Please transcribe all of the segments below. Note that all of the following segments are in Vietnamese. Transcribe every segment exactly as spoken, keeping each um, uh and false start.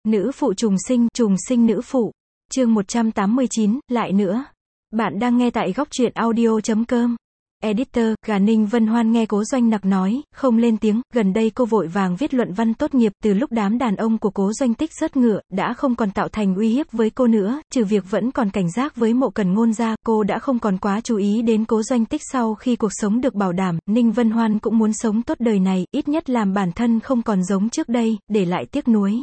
Nữ phụ trùng sinh, trùng sinh nữ phụ. Chương một trăm tám mươi chín, lại nữa. Bạn đang nghe tại góc truyện audio chấm com. Editor, gà Ninh Vân Hoan nghe Cố Doanh Nặc nói, không lên tiếng, gần đây cô vội vàng viết luận văn tốt nghiệp, từ lúc đám đàn ông của Cố Doanh Tích rớt ngựa, đã không còn tạo thành uy hiếp với cô nữa, trừ việc vẫn còn cảnh giác với Mộ Cần Ngôn ra, cô đã không còn quá chú ý đến Cố Doanh Tích. Sau khi cuộc sống được bảo đảm, Ninh Vân Hoan cũng muốn sống tốt đời này, ít nhất làm bản thân không còn giống trước đây, để lại tiếc nuối.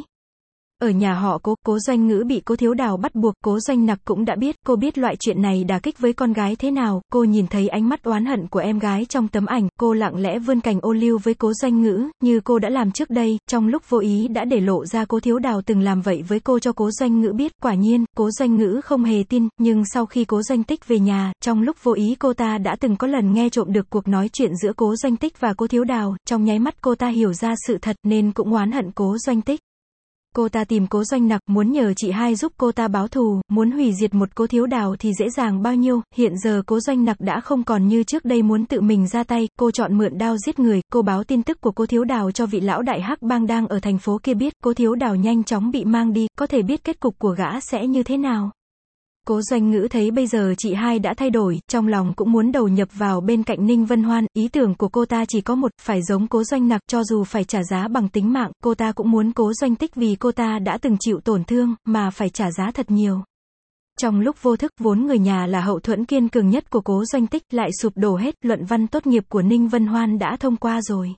Ở nhà họ Cố, Cố Doanh Ngữ bị Cố Thiếu Đào bắt buộc, Cố Doanh Nặc cũng đã biết, cô biết loại chuyện này đả kích với con gái thế nào, cô nhìn thấy ánh mắt oán hận của em gái trong tấm ảnh, cô lặng lẽ vươn cành ô liu với Cố Doanh Ngữ, như cô đã làm trước đây, trong lúc vô ý đã để lộ ra Cố Thiếu Đào từng làm vậy với cô cho Cố Doanh Ngữ biết. Quả nhiên, Cố Doanh Ngữ không hề tin, nhưng sau khi Cố Doanh Tích về nhà, trong lúc vô ý cô ta đã từng có lần nghe trộm được cuộc nói chuyện giữa Cố Doanh Tích và Cố Thiếu Đào, trong nháy mắt cô ta hiểu ra sự thật, nên cũng oán hận Cố Doanh Tích. Cô ta tìm Cố Doanh Nặc, muốn nhờ chị hai giúp cô ta báo thù, muốn hủy diệt một Cố Thiếu Đào thì dễ dàng bao nhiêu. Hiện giờ Cố Doanh Nặc đã không còn như trước đây muốn tự mình ra tay, cô chọn mượn đao giết người, cô báo tin tức của Cố Thiếu Đào cho vị lão đại hắc bang đang ở thành phố kia biết, Cố Thiếu Đào nhanh chóng bị mang đi, có thể biết kết cục của gã sẽ như thế nào. Cố Doanh Ngữ thấy bây giờ chị hai đã thay đổi, trong lòng cũng muốn đầu nhập vào bên cạnh Ninh Vân Hoan, ý tưởng của cô ta chỉ có một, phải giống Cố Doanh Nặc, cho dù phải trả giá bằng tính mạng, cô ta cũng muốn Cố Doanh Tích vì cô ta đã từng chịu tổn thương, mà phải trả giá thật nhiều. Trong lúc vô thức, vốn người nhà là hậu thuẫn kiên cường nhất của Cố Doanh Tích, lại sụp đổ hết, luận văn tốt nghiệp của Ninh Vân Hoan đã thông qua rồi.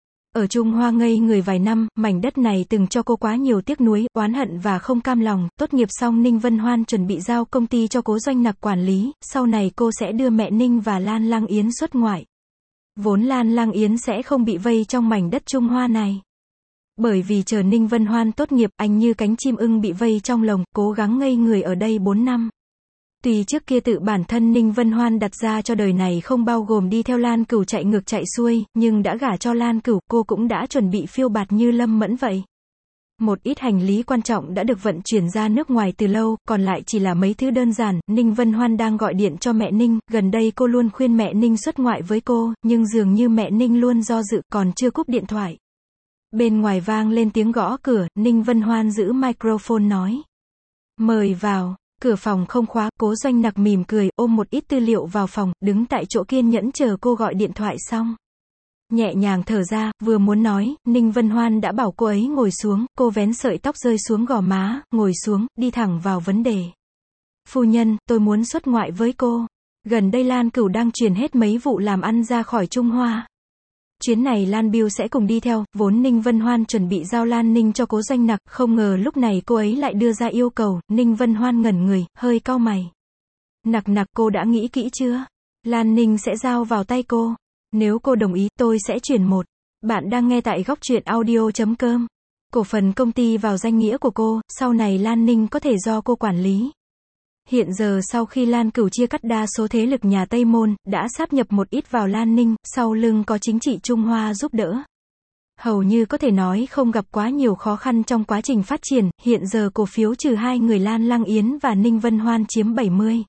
Ở Trung Hoa ngây người vài năm, mảnh đất này từng cho cô quá nhiều tiếc nuối, oán hận và không cam lòng. Tốt nghiệp xong Ninh Vân Hoan chuẩn bị giao công ty cho Cố Doanh Nặc quản lý, sau này cô sẽ đưa mẹ Ninh và Lan Lang Yến xuất ngoại. Vốn Lan Lang Yến sẽ không bị vây trong mảnh đất Trung Hoa này. Bởi vì chờ Ninh Vân Hoan tốt nghiệp, anh như cánh chim ưng bị vây trong lồng, cố gắng ngây người ở đây bốn năm. Tuy trước kia tự bản thân Ninh Vân Hoan đặt ra cho đời này không bao gồm đi theo Lan Cửu chạy ngược chạy xuôi, nhưng đã gả cho Lan Cửu, cô cũng đã chuẩn bị phiêu bạt như Lâm Mẫn vậy. Một ít hành lý quan trọng đã được vận chuyển ra nước ngoài từ lâu, còn lại chỉ là mấy thứ đơn giản. Ninh Vân Hoan đang gọi điện cho mẹ Ninh, gần đây cô luôn khuyên mẹ Ninh xuất ngoại với cô, nhưng dường như mẹ Ninh luôn do dự, còn chưa cúp điện thoại. Bên ngoài vang lên tiếng gõ cửa, Ninh Vân Hoan giữ microphone nói: "Mời vào." Cửa phòng không khóa, Cố Doanh Nặc mỉm cười, ôm một ít tư liệu vào phòng, đứng tại chỗ kiên nhẫn chờ cô gọi điện thoại xong. Nhẹ nhàng thở ra, vừa muốn nói, Ninh Vân Hoan đã bảo cô ấy ngồi xuống, cô vén sợi tóc rơi xuống gò má, ngồi xuống, đi thẳng vào vấn đề. "Phu nhân, tôi muốn xuất ngoại với cô. Gần đây Lan Cửu đang chuyển hết mấy vụ làm ăn ra khỏi Trung Hoa. Chuyến này Lan Biêu sẽ cùng đi theo." Vốn Ninh Vân Hoan chuẩn bị giao Lan Ninh cho Cố Doanh Nặc, không ngờ lúc này cô ấy lại đưa ra yêu cầu. Ninh Vân Hoan ngẩn người, hơi cau mày. "Nặc Nặc, cô đã nghĩ kỹ chưa? Lan Ninh sẽ giao vào tay cô. Nếu cô đồng ý, tôi sẽ chuyển một." Bạn đang nghe tại góc truyện audio chấm com. Cổ phần công ty vào danh nghĩa của cô, sau này Lan Ninh có thể do cô quản lý. Hiện giờ sau khi Lan Cửu chia cắt đa số thế lực nhà Tây Môn, đã sáp nhập một ít vào Lan Ninh, sau lưng có chính trị Trung Hoa giúp đỡ. Hầu như có thể nói không gặp quá nhiều khó khăn trong quá trình phát triển, hiện giờ cổ phiếu trừ hai người Lan Lang Yến và Ninh Vân Hoan chiếm bảy mươi.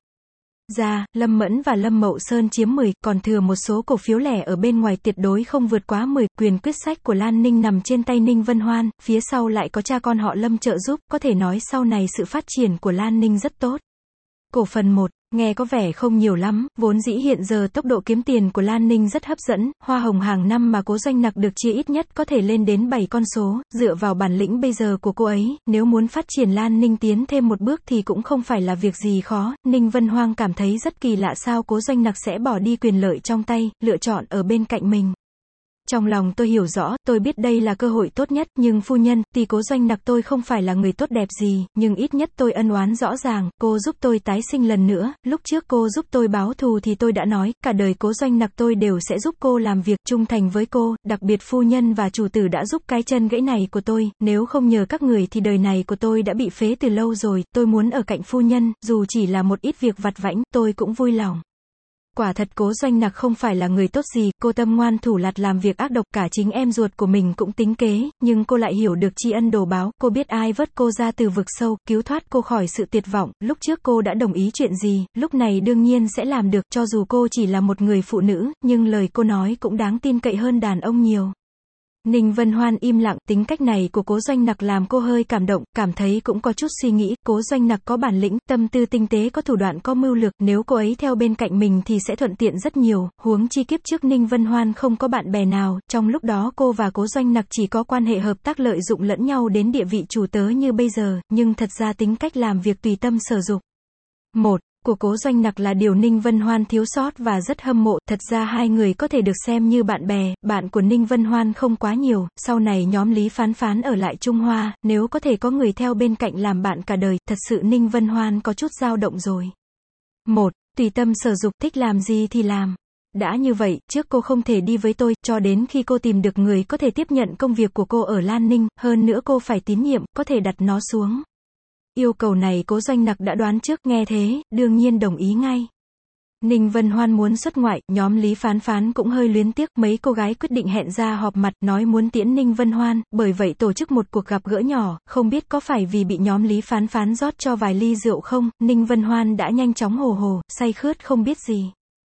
Ra, Lâm Mẫn và Lâm Mậu Sơn chiếm mười, còn thừa một số cổ phiếu lẻ ở bên ngoài tuyệt đối không vượt quá mười, quyền quyết sách của Lan Ninh nằm trên tay Ninh Vân Hoan, phía sau lại có cha con họ Lâm trợ giúp, có thể nói sau này sự phát triển của Lan Ninh rất tốt. Cổ phần một, nghe có vẻ không nhiều lắm, vốn dĩ hiện giờ tốc độ kiếm tiền của Lan Ninh rất hấp dẫn, hoa hồng hàng năm mà Cố Doanh Nặc được chia ít nhất có thể lên đến bảy con số, dựa vào bản lĩnh bây giờ của cô ấy, nếu muốn phát triển Lan Ninh tiến thêm một bước thì cũng không phải là việc gì khó. Ninh Vân Hoan cảm thấy rất kỳ lạ sao Cố Doanh Nặc sẽ bỏ đi quyền lợi trong tay, lựa chọn ở bên cạnh mình. Trong lòng tôi hiểu rõ, tôi biết đây là cơ hội tốt nhất, nhưng phu nhân, tuy Cố Doanh Nặc tôi không phải là người tốt đẹp gì, nhưng ít nhất tôi ân oán rõ ràng, cô giúp tôi tái sinh lần nữa, lúc trước cô giúp tôi báo thù thì tôi đã nói, cả đời Cố Doanh Nặc tôi đều sẽ giúp cô làm việc trung thành với cô, đặc biệt phu nhân và chủ tử đã giúp cái chân gãy này của tôi, nếu không nhờ các người thì đời này của tôi đã bị phế từ lâu rồi, tôi muốn ở cạnh phu nhân, dù chỉ là một ít việc vặt vãnh, tôi cũng vui lòng." Quả thật Cố Doanh Nặc không phải là người tốt gì, cô tâm ngoan thủ lạt làm việc ác độc, cả chính em ruột của mình cũng tính kế, nhưng cô lại hiểu được tri ân đồ báo, cô biết ai vớt cô ra từ vực sâu, cứu thoát cô khỏi sự tuyệt vọng, lúc trước cô đã đồng ý chuyện gì, lúc này đương nhiên sẽ làm được, cho dù cô chỉ là một người phụ nữ, nhưng lời cô nói cũng đáng tin cậy hơn đàn ông nhiều. Ninh Vân Hoan im lặng, tính cách này của Cố Doanh Nặc làm cô hơi cảm động, cảm thấy cũng có chút suy nghĩ, Cố Doanh Nặc có bản lĩnh, tâm tư tinh tế, có thủ đoạn, có mưu lược, nếu cô ấy theo bên cạnh mình thì sẽ thuận tiện rất nhiều, huống chi kiếp trước Ninh Vân Hoan không có bạn bè nào, trong lúc đó cô và Cố Doanh Nặc chỉ có quan hệ hợp tác lợi dụng lẫn nhau đến địa vị chủ tớ như bây giờ, nhưng thật ra tính cách làm việc tùy tâm sở dục. Một của Cố Doanh Nặc là điều Ninh Vân Hoan thiếu sót và rất hâm mộ, thật ra hai người có thể được xem như bạn bè, bạn của Ninh Vân Hoan không quá nhiều, sau này nhóm Lý Phán Phán ở lại Trung Hoa, nếu có thể có người theo bên cạnh làm bạn cả đời, thật sự Ninh Vân Hoan có chút dao động rồi. Một, tùy tâm sở dục, thích làm gì thì làm. Đã như vậy, trước cô không thể đi với tôi, cho đến khi cô tìm được người có thể tiếp nhận công việc của cô ở Lan Ninh, hơn nữa cô phải tín nhiệm, có thể đặt nó xuống. Yêu cầu này Cố Doanh Nặc đã đoán trước, nghe thế, đương nhiên đồng ý ngay. Ninh Vân Hoan muốn xuất ngoại, nhóm Lý Phán Phán cũng hơi luyến tiếc, mấy cô gái quyết định hẹn ra họp mặt, nói muốn tiễn Ninh Vân Hoan, bởi vậy tổ chức một cuộc gặp gỡ nhỏ, không biết có phải vì bị nhóm Lý Phán Phán rót cho vài ly rượu không, Ninh Vân Hoan đã nhanh chóng hồ hồ, say khướt không biết gì.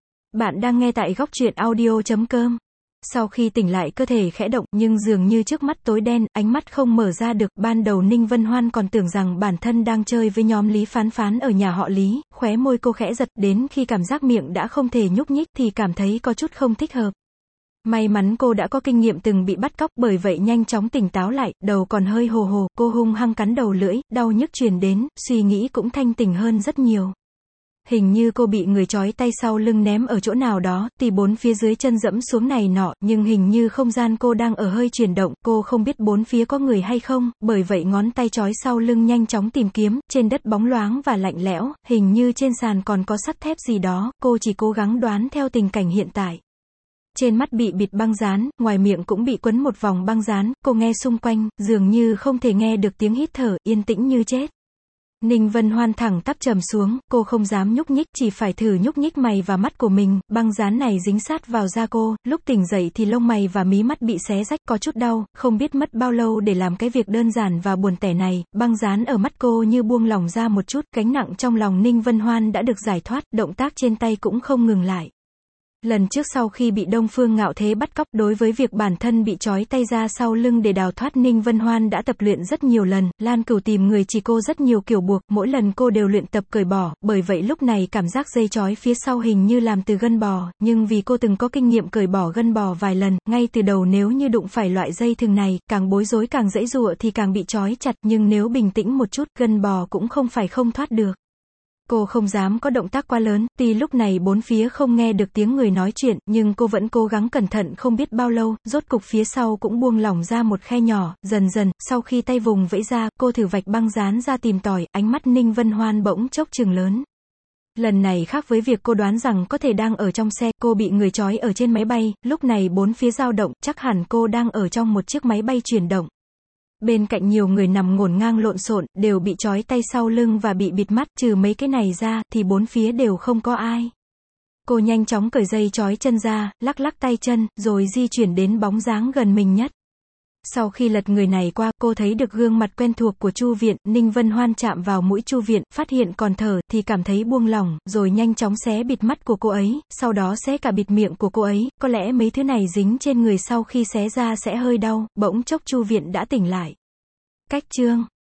Bạn đang nghe tại góc truyện audio chấm com. Sau khi tỉnh lại cơ thể khẽ động, nhưng dường như trước mắt tối đen, ánh mắt không mở ra được, ban đầu Ninh Vân Hoan còn tưởng rằng bản thân đang chơi với nhóm Lý Phán Phán ở nhà họ Lý, khóe môi cô khẽ giật, đến khi cảm giác miệng đã không thể nhúc nhích thì cảm thấy có chút không thích hợp. May mắn cô đã có kinh nghiệm từng bị bắt cóc, bởi vậy nhanh chóng tỉnh táo lại, đầu còn hơi hồ hồ, cô hung hăng cắn đầu lưỡi, đau nhức truyền đến, suy nghĩ cũng thanh tỉnh hơn rất nhiều. Hình như cô bị người trói tay sau lưng ném ở chỗ nào đó, thì bốn phía dưới chân dẫm xuống này nọ, nhưng hình như không gian cô đang ở hơi chuyển động, cô không biết bốn phía có người hay không, bởi vậy ngón tay trói sau lưng nhanh chóng tìm kiếm, trên đất bóng loáng và lạnh lẽo, hình như trên sàn còn có sắt thép gì đó, cô chỉ cố gắng đoán theo tình cảnh hiện tại. Trên mắt bị bịt băng dán, ngoài miệng cũng bị quấn một vòng băng dán, cô nghe xung quanh, dường như không thể nghe được tiếng hít thở, yên tĩnh như chết. Ninh Vân Hoan thẳng tắp trầm xuống, cô không dám nhúc nhích, chỉ phải thử nhúc nhích mày và mắt của mình, băng dán này dính sát vào da cô, lúc tỉnh dậy thì lông mày và mí mắt bị xé rách, có chút đau, không biết mất bao lâu để làm cái việc đơn giản và buồn tẻ này, băng dán ở mắt cô như buông lỏng ra một chút, gánh nặng trong lòng Ninh Vân Hoan đã được giải thoát, động tác trên tay cũng không ngừng lại. Lần trước sau khi bị Đông Phương Ngạo Thế bắt cóc, đối với việc bản thân bị trói tay ra sau lưng để đào thoát Ninh Vân Hoan đã tập luyện rất nhiều lần, Lan Cửu tìm người chỉ cô rất nhiều kiểu buộc, mỗi lần cô đều luyện tập cởi bỏ, bởi vậy lúc này cảm giác dây trói phía sau hình như làm từ gân bò, nhưng vì cô từng có kinh nghiệm cởi bỏ gân bò vài lần, ngay từ đầu nếu như đụng phải loại dây thừng này, càng bối rối càng giãy giụa thì càng bị trói chặt, nhưng nếu bình tĩnh một chút, gân bò cũng không phải không thoát được. Cô không dám có động tác quá lớn, tuy lúc này bốn phía không nghe được tiếng người nói chuyện, nhưng cô vẫn cố gắng cẩn thận không biết bao lâu, rốt cục phía sau cũng buông lỏng ra một khe nhỏ, dần dần, sau khi tay vùng vẫy ra, cô thử vạch băng dán ra tìm tòi, ánh mắt Ninh Vân Hoan bỗng chốc trừng lớn. Lần này khác với việc cô đoán rằng có thể đang ở trong xe, cô bị người trói ở trên máy bay, lúc này bốn phía dao động, chắc hẳn cô đang ở trong một chiếc máy bay chuyển động. Bên cạnh nhiều người nằm ngổn ngang lộn xộn, đều bị trói tay sau lưng và bị bịt mắt, trừ mấy cái này ra, thì bốn phía đều không có ai. Cô nhanh chóng cởi dây trói chân ra, lắc lắc tay chân, rồi di chuyển đến bóng dáng gần mình nhất. Sau khi lật người này qua, cô thấy được gương mặt quen thuộc của Chu Viện, Ninh Vân Hoan chạm vào mũi Chu Viện, phát hiện còn thở, thì cảm thấy buông lỏng, rồi nhanh chóng xé bịt mắt của cô ấy, sau đó xé cả bịt miệng của cô ấy, có lẽ mấy thứ này dính trên người sau khi xé ra sẽ hơi đau, bỗng chốc Chu Viện đã tỉnh lại. Cách chương